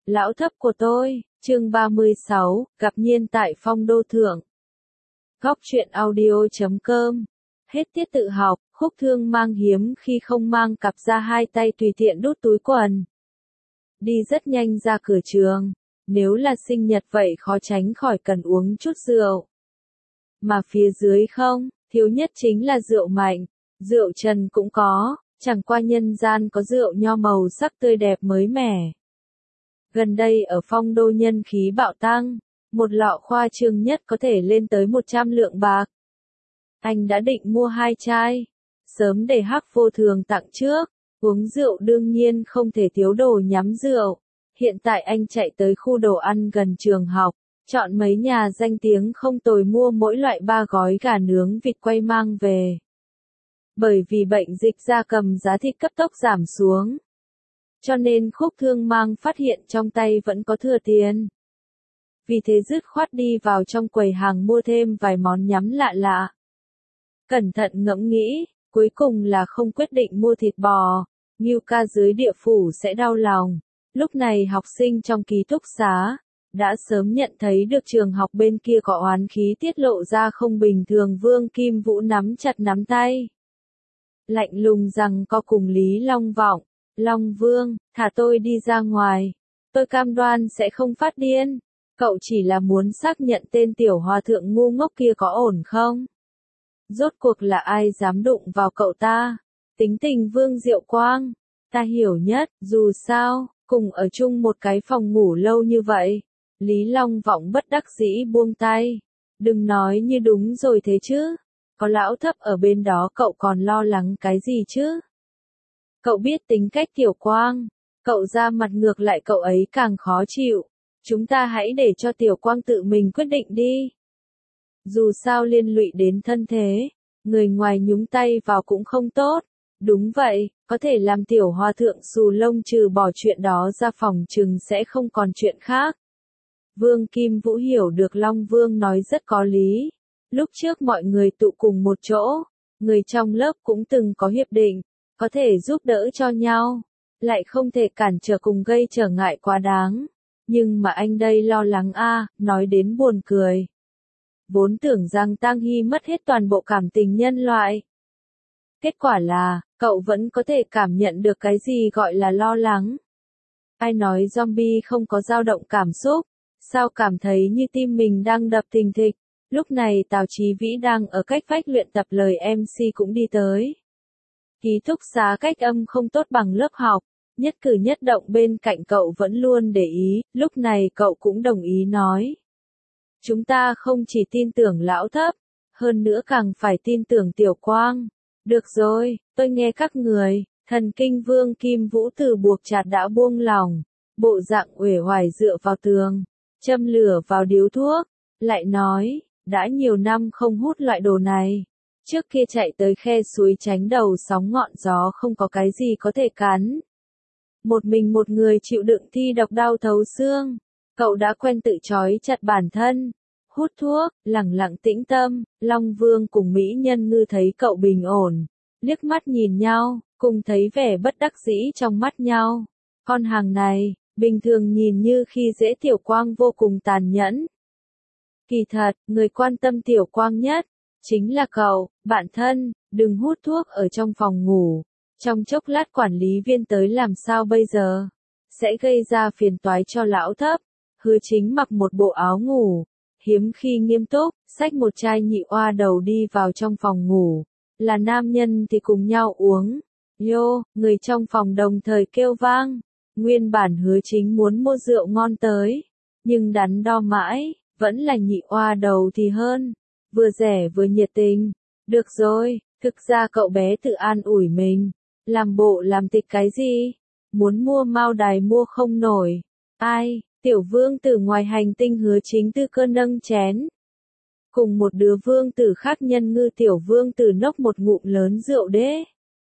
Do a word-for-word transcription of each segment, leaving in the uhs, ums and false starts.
Lão thấp của tôi, chương ba mươi sáu, gặp Nhiên tại Phong Đô Thượng. Góc truyện audio chấm com. Hết tiết tự học, Khúc Thương mang hiếm khi không mang cặp ra hai tay tùy tiện đút túi quần. Đi rất nhanh ra cửa trường, nếu là sinh nhật vậy khó tránh khỏi cần uống chút rượu. Mà phía dưới không, thiếu nhất chính là rượu mạnh, rượu trần cũng có, chẳng qua nhân gian có rượu nho màu sắc tươi đẹp mới mẻ. Gần đây ở Phong Đô nhân khí bạo tăng, một lọ khoa trương nhất có thể lên tới một trăm lượng bạc. Anh đã định mua hai chai, sớm để Hắc Vô Thường tặng trước, uống rượu đương nhiên không thể thiếu đồ nhắm rượu. Hiện tại anh chạy tới khu đồ ăn gần trường học, chọn mấy nhà danh tiếng không tồi mua mỗi loại ba gói gà nướng vịt quay mang về. Bởi vì bệnh dịch gia cầm giá thịt cấp tốc giảm xuống, cho nên Khúc Thương mang phát hiện trong tay vẫn có thừa tiền. Vì thế dứt khoát đi vào trong quầy hàng mua thêm vài món nhắm lạ lạ. Cẩn thận ngẫm nghĩ, cuối cùng là không quyết định mua thịt bò, Ngưu ca dưới địa phủ sẽ đau lòng. Lúc này học sinh trong ký túc xá đã sớm nhận thấy được trường học bên kia có oán khí tiết lộ ra không bình thường. Vương Kim Vũ nắm chặt nắm tay, lạnh lùng rằng có cùng Lý Long Vọng. Long Vương, thả tôi đi ra ngoài. Tôi cam đoan sẽ không phát điên. Cậu chỉ là muốn xác nhận tên tiểu hòa thượng ngu ngốc kia có ổn không? Rốt cuộc là ai dám đụng vào cậu ta? Tính tình Vương Diệu Quang, ta hiểu nhất, dù sao, cùng ở chung một cái phòng ngủ lâu như vậy. Lý Long Vọng bất đắc dĩ buông tay. Đừng nói như đúng rồi thế chứ. Có lão thấp ở bên đó cậu còn lo lắng cái gì chứ? Cậu biết tính cách Tiểu Quang, cậu ra mặt ngược lại cậu ấy càng khó chịu. Chúng ta hãy để cho Tiểu Quang tự mình quyết định đi. Dù sao liên lụy đến thân thế, người ngoài nhúng tay vào cũng không tốt. Đúng vậy, có thể làm Tiểu Hòa Thượng xù lông trừ bỏ chuyện đó ra phòng chừng sẽ không còn chuyện khác. Vương Kim Vũ hiểu được Long Vương nói rất có lý. Lúc trước mọi người tụ cùng một chỗ, người trong lớp cũng từng có hiệp định, có thể giúp đỡ cho nhau, lại không thể cản trở cùng gây trở ngại quá đáng. Nhưng mà anh đây lo lắng a, à, nói đến buồn cười. Vốn tưởng rằng Tang Hy mất hết toàn bộ cảm tình nhân loại. Kết quả là, cậu vẫn có thể cảm nhận được cái gì gọi là lo lắng. Ai nói zombie không có dao động cảm xúc, sao cảm thấy như tim mình đang đập thình thịch. Lúc này Tào Chí Vĩ đang ở cách vách luyện tập lời em xê cũng đi tới. Ký túc xá cách âm không tốt bằng lớp học, nhất cử nhất động bên cạnh cậu vẫn luôn để ý, lúc này cậu cũng đồng ý nói. Chúng ta không chỉ tin tưởng lão thấp, hơn nữa càng phải tin tưởng Tiểu Quang. Được rồi, tôi nghe các người. Thần kinh Vương Kim Vũ từ buộc chặt đã buông lỏng, bộ dạng uể oải dựa vào tường, châm lửa vào điếu thuốc, lại nói, đã nhiều năm không hút loại đồ này. Trước kia chạy tới khe suối tránh đầu sóng ngọn gió không có cái gì có thể cắn. Một mình một người chịu đựng thi độc đau thấu xương. Cậu đã quen tự trói chặt bản thân. Hút thuốc, lẳng lặng tĩnh tâm. Long Vương cùng Mỹ Nhân Ngư thấy cậu bình ổn. Liếc mắt nhìn nhau, cùng thấy vẻ bất đắc dĩ trong mắt nhau. Con hàng này, bình thường nhìn như khi dễ Tiểu Quang vô cùng tàn nhẫn. Kỳ thật, người quan tâm Tiểu Quang nhất chính là cậu, bạn thân, đừng hút thuốc ở trong phòng ngủ. Trong chốc lát quản lý viên tới làm sao bây giờ? Sẽ gây ra phiền toái cho lão thấp. Hứa Chính mặc một bộ áo ngủ, hiếm khi nghiêm túc, xách một chai nhị oa đầu đi vào trong phòng ngủ. Là nam nhân thì cùng nhau uống. Yo, người trong phòng đồng thời kêu vang. Nguyên bản Hứa Chính muốn mua rượu ngon tới, nhưng đắn đo mãi, vẫn là nhị oa đầu thì hơn. Vừa rẻ vừa nhiệt tình. Được rồi, thực ra cậu bé tự an ủi mình. Làm bộ làm tịch cái gì? Muốn mua Mao Đài mua không nổi. Ai, Tiểu Vương tử ngoài hành tinh Hứa Chính tư cơ nâng chén. Cùng một đứa vương tử khác Nhân Ngư Tiểu Vương tử nốc một ngụm lớn rượu đế.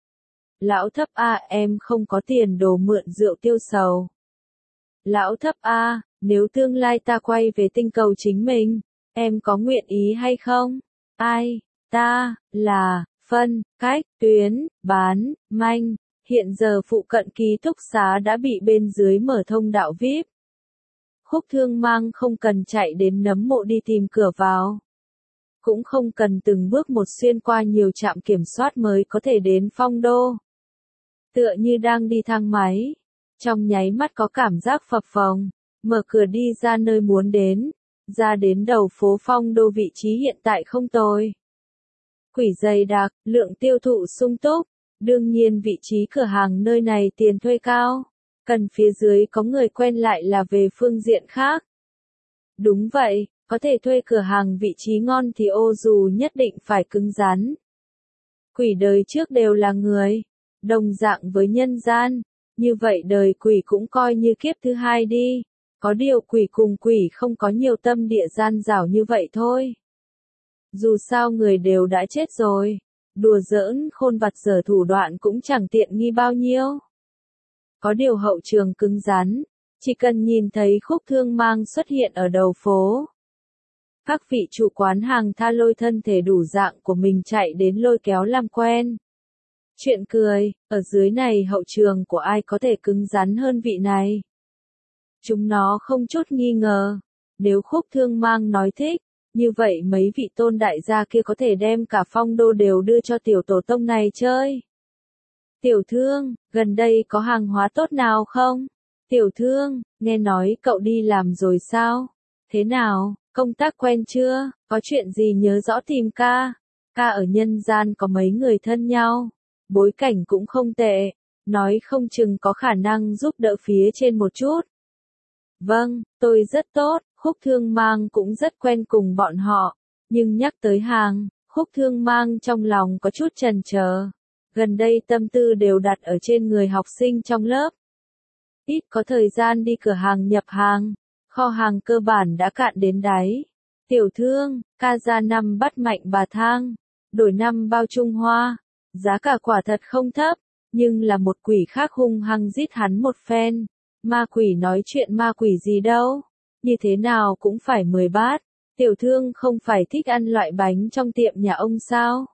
Lão thấp a, em không có tiền đồ mượn rượu tiêu sầu. Lão thấp a, nếu tương lai ta quay về tinh cầu chính mình, em có nguyện ý hay không? Ai, ta, là, phân, cách, tuyến, bán, manh. Hiện giờ phụ cận ký túc xá đã bị bên dưới mở thông đạo vi ai pi. Khúc Thương Mang không cần chạy đến nấm mộ đi tìm cửa vào. Cũng không cần từng bước một xuyên qua nhiều trạm kiểm soát mới có thể đến Phong Đô. Tựa như đang đi thang máy. Trong nháy mắt có cảm giác phập phồng, mở cửa đi ra nơi muốn đến. Ra đến đầu phố Phong Đô, vị trí hiện tại không tồi. Quỷ dày đặc, lượng tiêu thụ sung túc. Đương nhiên vị trí cửa hàng nơi này tiền thuê cao. Cần phía dưới có người quen lại là về phương diện khác. Đúng vậy, có thể thuê cửa hàng vị trí ngon thì ô dù nhất định phải cứng rắn. Quỷ đời trước đều là người, đồng dạng với nhân gian, như vậy đời quỷ cũng coi như kiếp thứ hai đi. Có điều quỷ cùng quỷ không có nhiều tâm địa gian dảo như vậy thôi. Dù sao người đều đã chết rồi, đùa giỡn khôn vặt dở thủ đoạn cũng chẳng tiện nghi bao nhiêu. Có điều hậu trường cứng rắn, chỉ cần nhìn thấy Khúc Thương Mang xuất hiện ở đầu phố. Các vị chủ quán hàng tha lôi thân thể đủ dạng của mình chạy đến lôi kéo làm quen. Chuyện cười, ở dưới này hậu trường của ai có thể cứng rắn hơn vị này. Chúng nó không chút nghi ngờ, nếu Khúc Thương Mang nói thích, như vậy mấy vị tôn đại gia kia có thể đem cả Phong Đô đều đưa cho tiểu tổ tông này chơi. Tiểu thương, gần đây có hàng hóa tốt nào không? Tiểu thương, nghe nói cậu đi làm rồi sao? Thế nào, công tác quen chưa? Có chuyện gì nhớ rõ tìm ca? Ca ở nhân gian có mấy người thân nhau, bối cảnh cũng không tệ, nói không chừng có khả năng giúp đỡ phía trên một chút. Vâng, tôi rất tốt, Khúc Thương Mang cũng rất quen cùng bọn họ, nhưng nhắc tới hàng, Khúc Thương Mang trong lòng có chút chần chờ. Gần đây tâm tư đều đặt ở trên người học sinh trong lớp. Ít có thời gian đi cửa hàng nhập hàng, kho hàng cơ bản đã cạn đến đáy. Tiểu thương, ca ra năm bắt mạnh bà thang, đổi năm bao Trung Hoa, giá cả quả thật không thấp, nhưng là một quỷ khác hung hăng giết hắn một phen. Ma quỷ nói chuyện ma quỷ gì đâu, như thế nào cũng phải mười bát. Tiểu thương không phải thích ăn loại bánh trong tiệm nhà ông sao?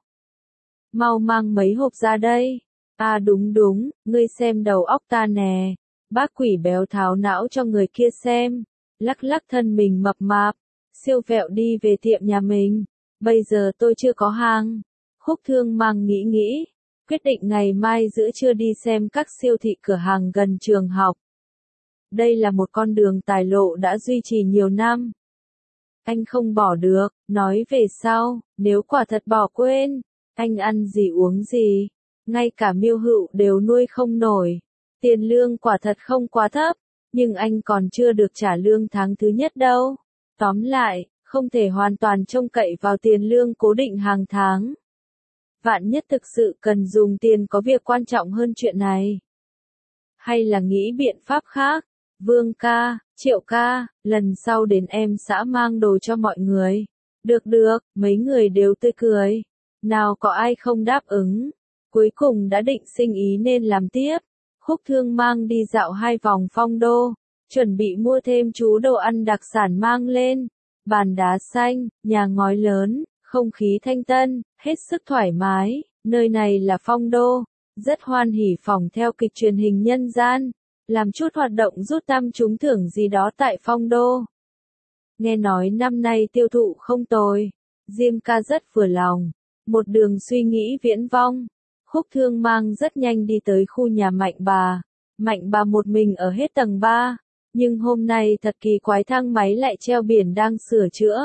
Mau mang mấy hộp ra đây. À đúng đúng, ngươi xem đầu óc ta nè. Bác quỷ béo tháo não cho người kia xem. Lắc lắc thân mình mập mạp, siêu vẹo đi về tiệm nhà mình. Bây giờ tôi chưa có hàng. Khúc Thương Mang nghĩ nghĩ, quyết định ngày mai giữa trưa đi xem các siêu thị cửa hàng gần trường học. Đây là một con đường tài lộ đã duy trì nhiều năm. Anh không bỏ được, nói về sau, nếu quả thật bỏ quên, anh ăn gì uống gì, ngay cả Miêu Hựu đều nuôi không nổi. Tiền lương quả thật không quá thấp, nhưng anh còn chưa được trả lương tháng thứ nhất đâu. Tóm lại, không thể hoàn toàn trông cậy vào tiền lương cố định hàng tháng. Vạn nhất thực sự cần dùng tiền có việc quan trọng hơn chuyện này. Hay là nghĩ biện pháp khác? Vương ca, Triệu ca, lần sau đến em xã mang đồ cho mọi người. Được được, mấy người đều tươi cười. Nào có ai không đáp ứng. Cuối cùng đã định sinh ý nên làm tiếp. Khúc Thương Mang đi dạo hai vòng Phong Đô, chuẩn bị mua thêm chú đồ ăn đặc sản mang lên. Bàn đá xanh, nhà ngói lớn, không khí thanh tân, hết sức thoải mái. Nơi này là Phong Đô, rất hoan hỉ phỏng theo kịch truyền hình nhân gian. Làm chút hoạt động rút tăm trúng thưởng gì đó tại Phong Đô. Nghe nói năm nay tiêu thụ không tồi, Diêm ca rất vừa lòng. Một đường suy nghĩ viễn vong, Khúc Thương Mang rất nhanh đi tới khu nhà Mạnh bà. Mạnh bà một mình ở hết tầng ba, nhưng hôm nay thật kỳ quái thang máy lại treo biển đang sửa chữa.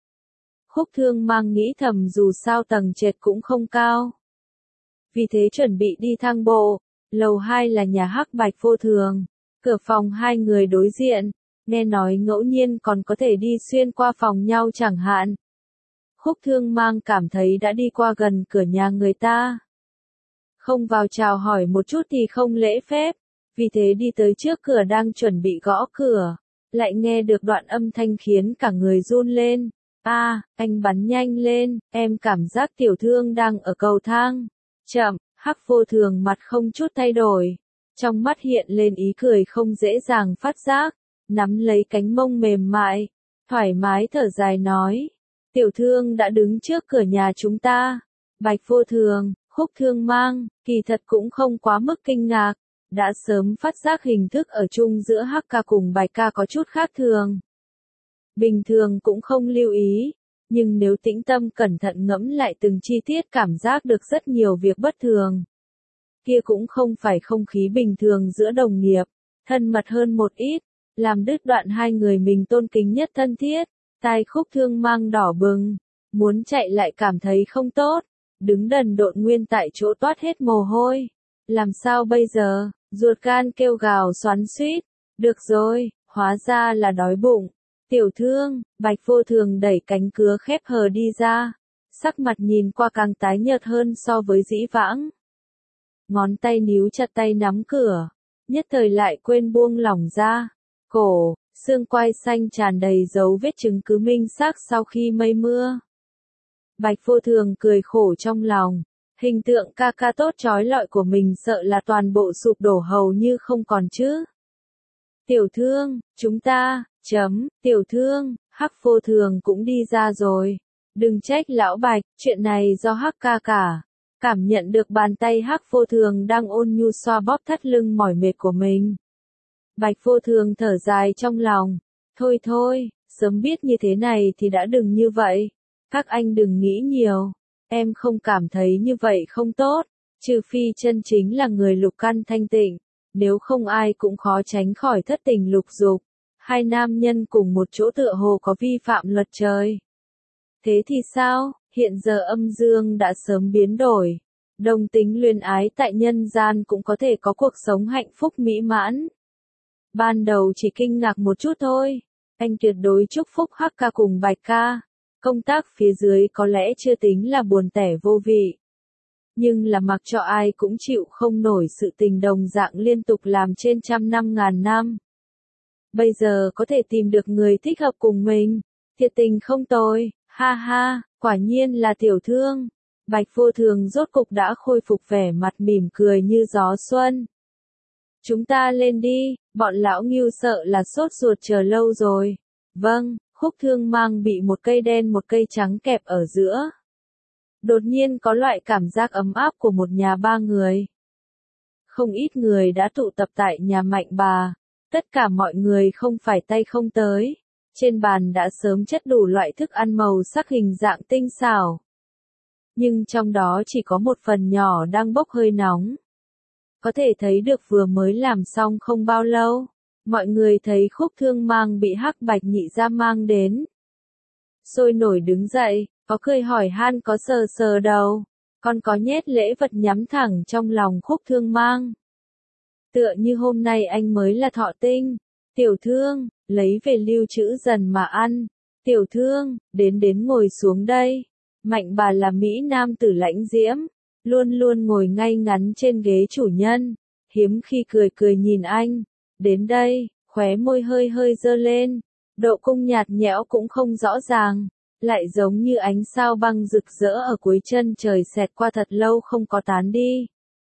Khúc Thương Mang nghĩ thầm dù sao tầng trệt cũng không cao. Vì thế chuẩn bị đi thang bộ. Lầu hai là nhà Hắc Bạch Vô Thường, cửa phòng hai người đối diện, nghe nói ngẫu nhiên còn có thể đi xuyên qua phòng nhau chẳng hạn. Khúc Thương Mang cảm thấy đã đi qua gần cửa nhà người ta. Không vào chào hỏi một chút thì không lễ phép, vì thế đi tới trước cửa đang chuẩn bị gõ cửa, lại nghe được đoạn âm thanh khiến cả người run lên. A, à, anh bắn nhanh lên, em cảm giác tiểu thương đang ở cầu thang. Chậm. Hắc Vô Thường mặt không chút thay đổi, trong mắt hiện lên ý cười không dễ dàng phát giác, nắm lấy cánh mông mềm mại, thoải mái thở dài nói, tiểu thương đã đứng trước cửa nhà chúng ta. Bạch Vô Thường, Khúc Thương Mang, kỳ thật cũng không quá mức kinh ngạc, đã sớm phát giác hình thức ở chung giữa Hắc ca cùng Bạch ca có chút khác thường. Bình thường cũng không lưu ý, nhưng nếu tĩnh tâm cẩn thận ngẫm lại từng chi tiết cảm giác được rất nhiều việc bất thường. Kia cũng không phải không khí bình thường giữa đồng nghiệp, thân mật hơn một ít, làm đứt đoạn hai người mình tôn kính nhất thân thiết, tai Khúc Thương Mang đỏ bừng, muốn chạy lại cảm thấy không tốt, đứng đần độn nguyên tại chỗ toát hết mồ hôi. Làm sao bây giờ, ruột gan kêu gào xoắn xuýt, được rồi, hóa ra là đói bụng. Tiểu Thương, Bạch Vô Thường đẩy cánh cửa khép hờ đi ra, sắc mặt nhìn qua càng tái nhợt hơn so với dĩ vãng. Ngón tay níu chặt tay nắm cửa, nhất thời lại quên buông lỏng ra. Cổ, xương quai xanh tràn đầy dấu vết chứng cứ minh xác sau khi mây mưa. Bạch Vô Thường cười khổ trong lòng, hình tượng ca ca tốt trói lọi của mình sợ là toàn bộ sụp đổ hầu như không còn chứ. Tiểu Thương, chúng ta, chấm, Tiểu Thương, Hắc Vô Thường cũng đi ra rồi. Đừng trách lão Bạch, chuyện này do Hắc ca cả. Cảm nhận được bàn tay Hắc Vô Thường đang ôn nhu xoa bóp thắt lưng mỏi mệt của mình. Bạch Vô Thường thở dài trong lòng. Thôi thôi, sớm biết như thế này thì đã đừng như vậy. Các anh đừng nghĩ nhiều. Em không cảm thấy như vậy không tốt. Trừ phi chân chính là người lục căn thanh tịnh. Nếu không ai cũng khó tránh khỏi thất tình lục dục. Hai nam nhân cùng một chỗ tựa hồ có vi phạm luật trời. Thế thì sao? Hiện giờ âm dương đã sớm biến đổi. Đồng tính luyến ái tại nhân gian cũng có thể có cuộc sống hạnh phúc mỹ mãn. Ban đầu chỉ kinh ngạc một chút thôi. Anh tuyệt đối chúc phúc Hắc ca cùng Bạch ca. Công tác phía dưới có lẽ chưa tính là buồn tẻ vô vị. Nhưng là mặc cho ai cũng chịu không nổi sự tình đồng dạng liên tục làm trên trăm năm ngàn năm. Bây giờ có thể tìm được người thích hợp cùng mình. Thiệt tình không tồi, ha ha, quả nhiên là Tiểu Thương. Bạch Vô Thường rốt cục đã khôi phục vẻ mặt mỉm cười như gió xuân. Chúng ta lên đi, bọn lão Ngưu sợ là sốt ruột chờ lâu rồi. Vâng, Khúc Thương Mang bị một cây đen một cây trắng kẹp ở giữa. Đột nhiên có loại cảm giác ấm áp của một nhà ba người. Không ít người đã tụ tập tại nhà Mạnh bà. Tất cả mọi người không phải tay không tới. Trên bàn đã sớm chất đủ loại thức ăn màu sắc hình dạng tinh xảo. Nhưng trong đó chỉ có một phần nhỏ đang bốc hơi nóng. Có thể thấy được vừa mới làm xong không bao lâu. Mọi người thấy Khúc Thương Mang bị Hắc Bạch nhị gia mang đến. Sôi nổi đứng dậy, có cười hỏi han có sờ sờ đầu. Còn có nhét lễ vật nhắm thẳng trong lòng Khúc Thương Mang. Tựa như hôm nay anh mới là thọ tinh. Tiểu Thương, lấy về lưu trữ dần mà ăn. Tiểu Thương, đến đến ngồi xuống đây. Mạnh bà là Mỹ Nam tử lãnh diễm. Luôn luôn ngồi ngay ngắn trên ghế chủ nhân. Hiếm khi cười cười nhìn anh. Đến đây, khóe môi hơi hơi dơ lên. Độ cung nhạt nhẽo cũng không rõ ràng. Lại giống như ánh sao băng rực rỡ ở cuối chân trời xẹt qua thật lâu không có tán đi.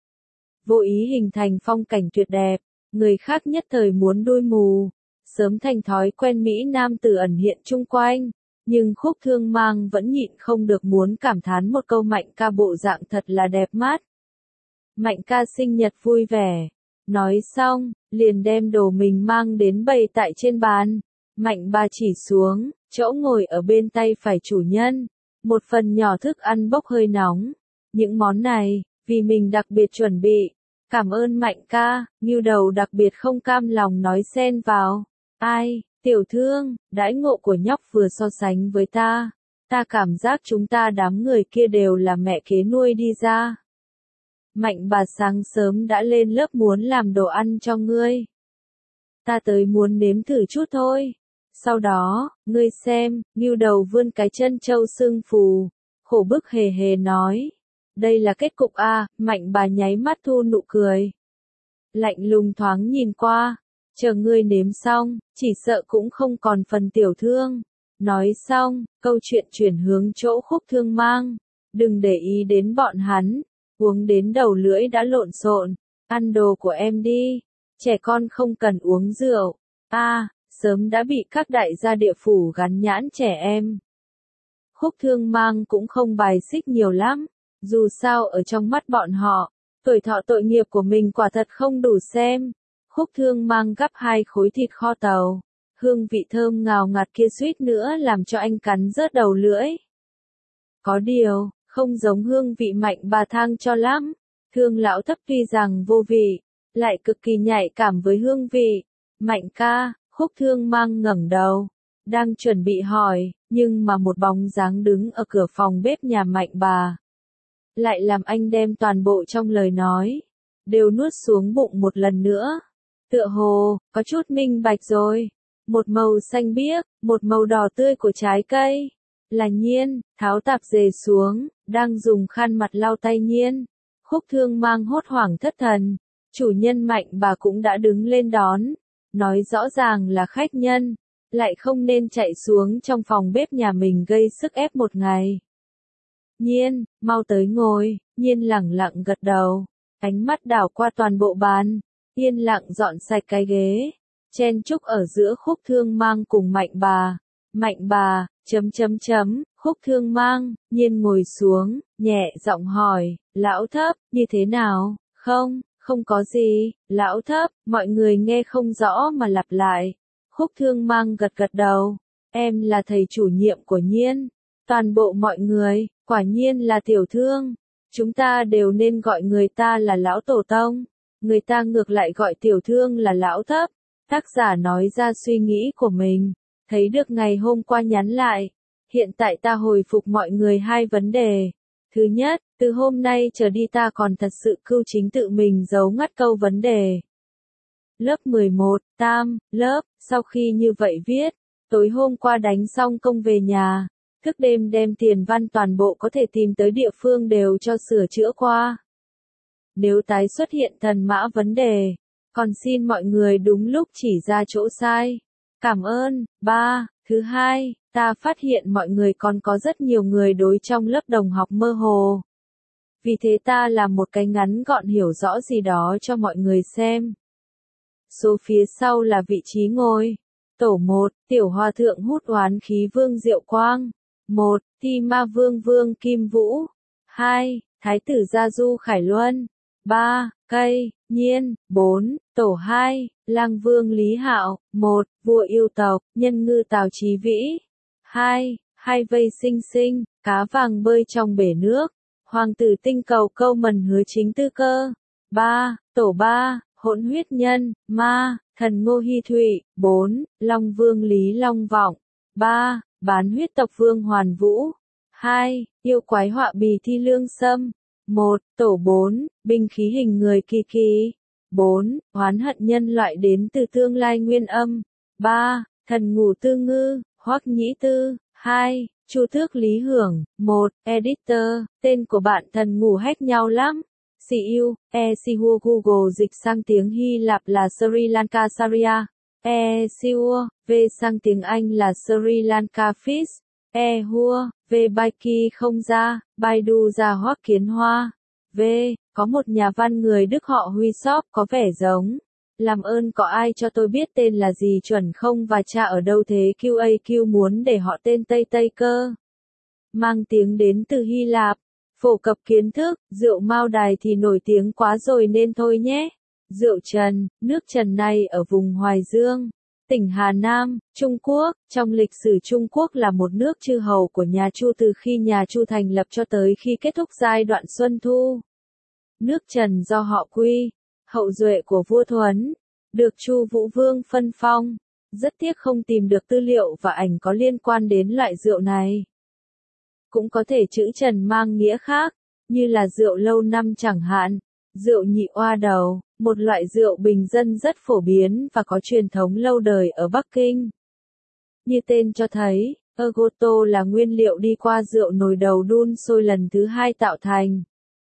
Vô ý hình thành phong cảnh tuyệt đẹp. Người khác nhất thời muốn đuôi mù. Sớm thành thói quen Mỹ Nam tử ẩn hiện chung quanh. Nhưng Khúc Thương Mang vẫn nhịn không được muốn cảm thán một câu Mạnh ca bộ dạng thật là đẹp mắt. Mạnh ca sinh nhật vui vẻ. Nói xong, liền đem đồ mình mang đến bày tại trên bàn. Mạnh bà chỉ xuống, chỗ ngồi ở bên tay phải chủ nhân. Một phần nhỏ thức ăn bốc hơi nóng. Những món này, vì mình đặc biệt chuẩn bị. Cảm ơn Mạnh ca, Ngưu Đầu đặc biệt không cam lòng nói xen vào. Ai, Tiểu Thương, đãi ngộ của nhóc vừa so sánh với ta. Ta cảm giác chúng ta đám người kia đều là mẹ kế nuôi đi ra. Mạnh bà sáng sớm đã lên lớp muốn làm đồ ăn cho ngươi. Ta tới muốn nếm thử chút thôi. Sau đó, ngươi xem, Ngưu Đầu vươn cái chân trâu sưng phù. Khổ bức hề hề nói. Đây là kết cục a. Mạnh bà nháy mắt thu nụ cười. Lạnh lùng thoáng nhìn qua. Chờ ngươi nếm xong, chỉ sợ cũng không còn phần Tiểu Thương. Nói xong, câu chuyện chuyển hướng chỗ Khúc Thương Mang. Đừng để ý đến bọn hắn. Uống đến đầu lưỡi đã lộn xộn. Ăn đồ của em đi. Trẻ con không cần uống rượu. A, à, sớm đã bị các đại gia địa phủ gắn nhãn trẻ em. Khúc Thương Mang cũng không bài xích nhiều lắm. Dù sao ở trong mắt bọn họ, Tuổi thọ tội nghiệp của mình quả thật không đủ xem. Khúc Thương mang gắp hai khối thịt kho tàu. Hương vị thơm ngào ngạt kia suýt nữa làm cho anh cắn rớt đầu lưỡi. Có điều, không giống hương vị Mạnh bà thang cho lắm. Thương lão thấp tuy rằng vô vị, lại cực kỳ nhạy cảm với hương vị. Mạnh ca, Khúc Thương mang ngẩng đầu, đang chuẩn bị hỏi, nhưng mà một bóng dáng đứng ở cửa phòng bếp nhà Mạnh bà lại làm anh đem toàn bộ trong lời nói đều nuốt xuống bụng một lần nữa. Tựa hồ, có chút minh bạch rồi. Một màu xanh biếc, một màu đỏ tươi của trái cây. Là Nhiên, tháo tạp dề xuống, đang dùng khăn mặt lau tay Nhiên. Khúc Thương mang hốt hoảng thất thần. Chủ nhân Mạnh bà cũng đã đứng lên đón. Nói rõ ràng là khách nhân, lại không nên chạy xuống trong phòng bếp nhà mình gây sức ép một ngày. Nhiên, mau tới ngồi. Nhiên lẳng lặng gật đầu. Ánh mắt đảo qua toàn bộ bàn. Yên lặng dọn sạch cái ghế. Chen chúc ở giữa Khúc Thương mang cùng Mạnh bà. Mạnh bà, chấm chấm chấm, Khúc Thương mang. Nhiên ngồi xuống, nhẹ giọng hỏi, lão thấp, như thế nào? Không, không có gì. Lão thấp, mọi người nghe không rõ mà lặp lại. Khúc Thương mang gật gật đầu. Em là thầy chủ nhiệm của Nhiên. Toàn bộ mọi người, quả nhiên là Tiểu Thương. Chúng ta đều nên gọi người ta là lão tổ tông. Người ta ngược lại gọi Tiểu Thương là lão thấp. Tác giả nói ra suy nghĩ của mình. Thấy được ngày hôm qua nhắn lại. Hiện tại ta hồi phục mọi người hai vấn đề. Thứ nhất, từ hôm nay trở đi ta còn thật sự cưu chính tự mình giấu ngắt câu vấn đề. Lớp mười một, tam, lớp, sau khi như vậy viết. Tối hôm qua đánh xong công về nhà. Thức đêm đem tiền văn toàn bộ có thể tìm tới địa phương đều cho sửa chữa qua. Nếu tái xuất hiện thần mã vấn đề, còn xin mọi người đúng lúc chỉ ra chỗ sai. Cảm ơn. Ba. Thứ hai, ta phát hiện mọi người còn có rất nhiều người đối trong lớp đồng học mơ hồ. Vì thế ta làm một cái ngắn gọn hiểu rõ gì đó cho mọi người xem. Số phía sau là vị trí ngồi. Tổ một, Tiểu Hòa Thượng hút oán khí Vương Diệu Quang. một. Thi Ma Vương Vương Kim Vũ. hai. Thái tử Gia Du Khải Luân. ba. Cây, Nhiên. bốn. Tổ hai, Lang Vương Lý Hạo. một. Vua yêu tộc, Nhân Ngư Tào Chí Vĩ. hai. Hai vây sinh sinh, cá vàng bơi trong bể nước. Hoàng tử tinh cầu câu mần hứa chính tư cơ. ba. Tổ ba, Hỗn huyết nhân, ma, thần Ngô Hi Thụy. bốn. Long Vương Lý Long Vọng. ba. Bán huyết tộc Vương Hoàn Vũ. hai. Yêu quái họa bì Thi Lương Sâm. một. Tổ bốn, binh khí hình người Kỳ Kỳ. bốn. Oán hận nhân loại đến từ tương lai nguyên âm. ba. Thần ngủ Tư Ngư, Hoắc Nhĩ Tư. hai. Chu Thước Lý Hưởng. một. Editor, tên của bạn thần ngủ hét nhau lắm. xê e u, e xê u Google dịch sang tiếng Hy Lạp là Sri Lanka Saria. E xê u, V sang tiếng Anh là Sri Lanka Fish. E hua, V Baiki không ra, Baidu ra Hoắc Kiến Hoa. V, có một nhà văn người Đức họ Huy Shop có vẻ giống. Làm ơn có ai cho tôi biết tên là gì chuẩn không và cha ở đâu thế quy a quy muốn để họ tên Tây Tây cơ. Mang tiếng đến từ Hy Lạp. Phổ cập kiến thức, rượu Mao Đài thì nổi tiếng quá rồi nên thôi nhé. Rượu Trần, nước Trần này ở vùng Hoài Dương, tỉnh Hà Nam, Trung Quốc. Trong lịch sử Trung Quốc là một nước chư hầu của nhà Chu từ khi nhà Chu thành lập cho tới khi kết thúc giai đoạn Xuân Thu. Nước Trần do họ Quy, hậu duệ của vua Thuấn, được Chu Vũ Vương phân phong. Rất tiếc không tìm được tư liệu và ảnh có liên quan đến loại rượu này. Cũng có thể chữ Trần mang nghĩa khác, như là rượu lâu năm chẳng hạn. Rượu nhị oa đầu, một loại rượu bình dân rất phổ biến và có truyền thống lâu đời ở Bắc Kinh. Như tên cho thấy, Ergoto là nguyên liệu đi qua rượu nồi đầu đun sôi lần thứ hai tạo thành.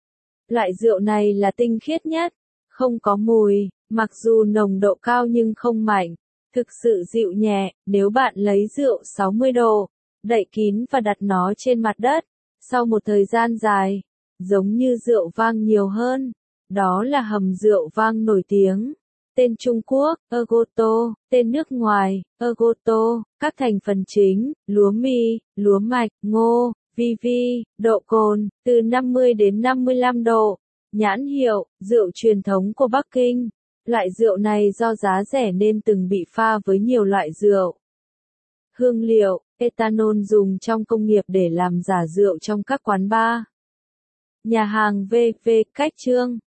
Loại rượu này là tinh khiết nhất, không có mùi, mặc dù nồng độ cao nhưng không mạnh, thực sự dịu nhẹ. Nếu bạn lấy rượu sáu mươi độ, đậy kín và đặt nó trên mặt đất, sau một thời gian dài, giống như rượu vang nhiều hơn. Đó là hầm rượu vang nổi tiếng. Tên Trung Quốc, Ergoto, tên nước ngoài, Ergoto, các thành phần chính, lúa mì, lúa mạch, ngô, vi vi, độ cồn, từ năm mươi đến năm mươi lăm độ. Nhãn hiệu, rượu truyền thống của Bắc Kinh. Loại rượu này do giá rẻ nên từng bị pha với nhiều loại rượu. Hương liệu, ethanol dùng trong công nghiệp để làm giả rượu trong các quán bar, nhà hàng vê vê. Cách chương